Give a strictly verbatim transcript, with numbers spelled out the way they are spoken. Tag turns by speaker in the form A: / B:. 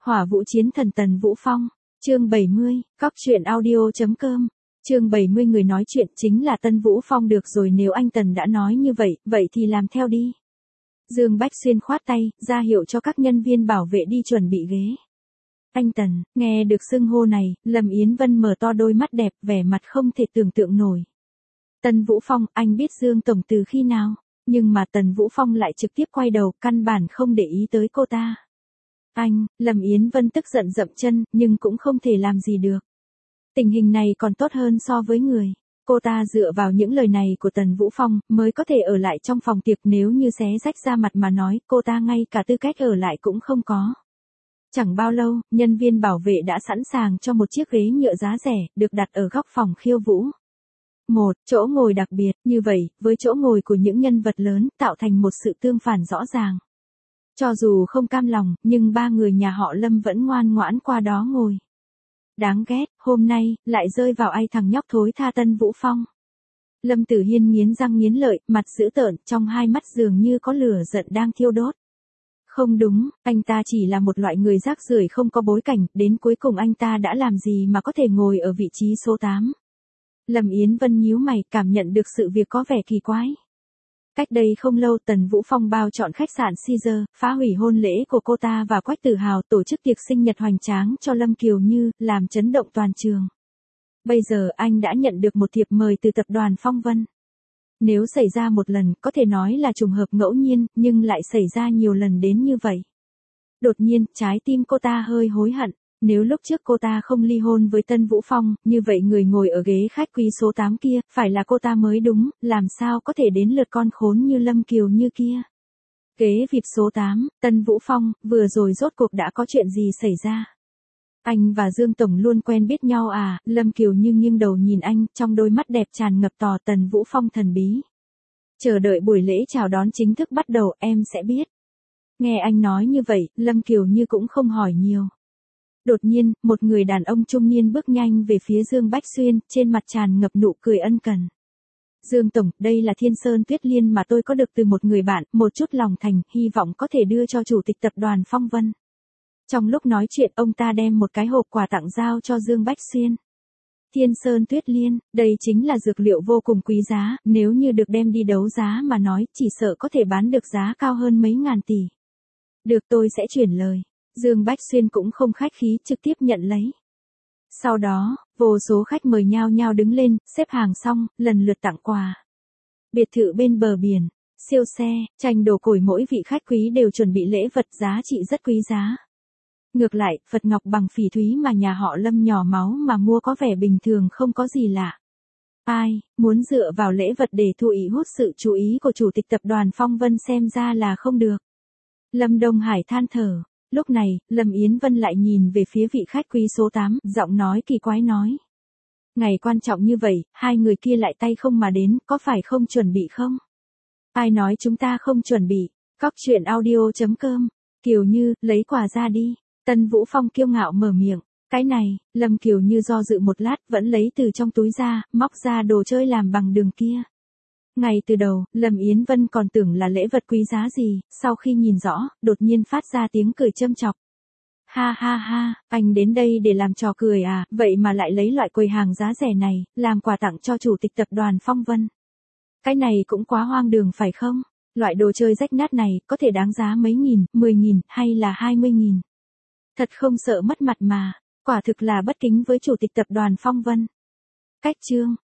A: Hỏa Vũ Chiến Thần Tần Vũ Phong, chương bảy mươi, cóc truyện audio.com, chương bảy mươi người nói chuyện chính là Tân Vũ Phong. Được rồi, nếu anh Tần đã nói như vậy, vậy thì làm theo đi. Dương Bách Xuyên khoát tay, ra hiệu cho các nhân viên bảo vệ đi chuẩn bị ghế. Anh Tần, nghe được xưng hô này, Lâm Yến Vân mở to đôi mắt đẹp, vẻ mặt không thể tưởng tượng nổi. Tân Vũ Phong, anh biết Dương Tổng từ khi nào? Nhưng mà Tần Vũ Phong lại trực tiếp quay đầu, căn bản không để ý tới cô ta. Anh, Lâm Yến Vân tức giận dậm chân, nhưng cũng không thể làm gì được. Tình hình này còn tốt hơn so với người. Cô ta dựa vào những lời này của Tần Vũ Phong, mới có thể ở lại trong phòng tiệc. Nếu như xé rách ra mặt mà nói, cô ta ngay cả tư cách ở lại cũng không có. Chẳng bao lâu, nhân viên bảo vệ đã sẵn sàng cho một chiếc ghế nhựa giá rẻ, được đặt ở góc phòng khiêu vũ. Một chỗ ngồi đặc biệt, như vậy, với chỗ ngồi của những nhân vật lớn, tạo thành một sự tương phản rõ ràng. Cho dù không cam lòng, nhưng ba người nhà họ Lâm vẫn ngoan ngoãn qua đó ngồi. Đáng ghét, hôm nay, lại rơi vào ai thằng nhóc thối tha Tân Vũ Phong. Lâm Tử Hiên nghiến răng nghiến lợi, mặt dữ tợn, trong hai mắt dường như có lửa giận đang thiêu đốt. Không đúng, anh ta chỉ là một loại người rác rưởi không có bối cảnh, đến cuối cùng anh ta đã làm gì mà có thể ngồi ở vị trí số tám. Lâm Yến Vân nhíu mày, cảm nhận được sự việc có vẻ kỳ quái. Cách đây không lâu, Tần Vũ Phong bao chọn khách sạn Caesar, phá hủy hôn lễ của cô ta và Quách Tử Hào, tổ chức tiệc sinh nhật hoành tráng cho Lâm Kiều Như, làm chấn động toàn trường. Bây giờ anh đã nhận được một thiệp mời từ tập đoàn Phong Vân. Nếu xảy ra một lần, có thể nói là trùng hợp ngẫu nhiên, nhưng lại xảy ra nhiều lần đến như vậy. Đột nhiên, trái tim cô ta hơi hối hận. Nếu lúc trước cô ta không ly hôn với Tân Vũ Phong, như vậy người ngồi ở ghế khách quý số tám kia, phải là cô ta mới đúng, làm sao có thể đến lượt con khốn như Lâm Kiều Như kia. Ghế vê i pê số tám, Tân Vũ Phong, vừa rồi rốt cuộc đã có chuyện gì xảy ra? Anh và Dương Tổng luôn quen biết nhau à? Lâm Kiều Như nghiêng đầu nhìn anh, trong đôi mắt đẹp tràn ngập tỏ Tần Vũ Phong thần bí. Chờ đợi buổi lễ chào đón chính thức bắt đầu, em sẽ biết. Nghe anh nói như vậy, Lâm Kiều Như cũng không hỏi nhiều. Đột nhiên, một người đàn ông trung niên bước nhanh về phía Dương Bách Xuyên, trên mặt tràn ngập nụ cười ân cần. Dương Tổng, đây là Thiên Sơn Tuyết Liên mà tôi có được từ một người bạn, một chút lòng thành, hy vọng có thể đưa cho chủ tịch tập đoàn Phong Vân. Trong lúc nói chuyện, ông ta đem một cái hộp quà tặng giao cho Dương Bách Xuyên. Thiên Sơn Tuyết Liên, đây chính là dược liệu vô cùng quý giá, nếu như được đem đi đấu giá mà nói, chỉ sợ có thể bán được giá cao hơn mấy ngàn tỷ. Được, tôi sẽ chuyển lời. Dương Bách Xuyên cũng không khách khí, trực tiếp nhận lấy. Sau đó, vô số khách mời nhao nhao đứng lên, xếp hàng xong, lần lượt tặng quà. Biệt thự bên bờ biển, siêu xe, tranh đồ củi, mỗi vị khách quý đều chuẩn bị lễ vật giá trị rất quý giá. Ngược lại, Phật ngọc bằng phỉ thúy mà nhà họ Lâm nhỏ máu mà mua có vẻ bình thường, không có gì lạ. Ai, muốn dựa vào lễ vật để thu ý hút sự chú ý của chủ tịch tập đoàn Phong Vân xem ra là không được. Lâm Đông Hải than thở. Lúc này, Lâm Yến Vân lại nhìn về phía vị khách quý số tám, giọng nói kỳ quái nói. Ngày quan trọng như vậy, hai người kia lại tay không mà đến, có phải không chuẩn bị không? Ai nói chúng ta không chuẩn bị? Cóc truyện audio.com, Kiều Như, lấy quà ra đi. Tân Vũ Phong kiêu ngạo mở miệng. Cái này, Lâm Kiều Như do dự một lát, vẫn lấy từ trong túi ra, móc ra đồ chơi làm bằng đường kia. Ngay từ đầu, Lâm Yến Vân còn tưởng là lễ vật quý giá gì, sau khi nhìn rõ, đột nhiên phát ra tiếng cười châm chọc. Ha ha ha, anh đến đây để làm trò cười à, vậy mà lại lấy loại quầy hàng giá rẻ này, làm quà tặng cho chủ tịch tập đoàn Phong Vân. Cái này cũng quá hoang đường phải không? Loại đồ chơi rách nát này, có thể đáng giá mấy nghìn, mười nghìn, hay là hai mươi nghìn. Thật không sợ mất mặt mà, quả thực là bất kính với chủ tịch tập đoàn Phong Vân. Cách chương.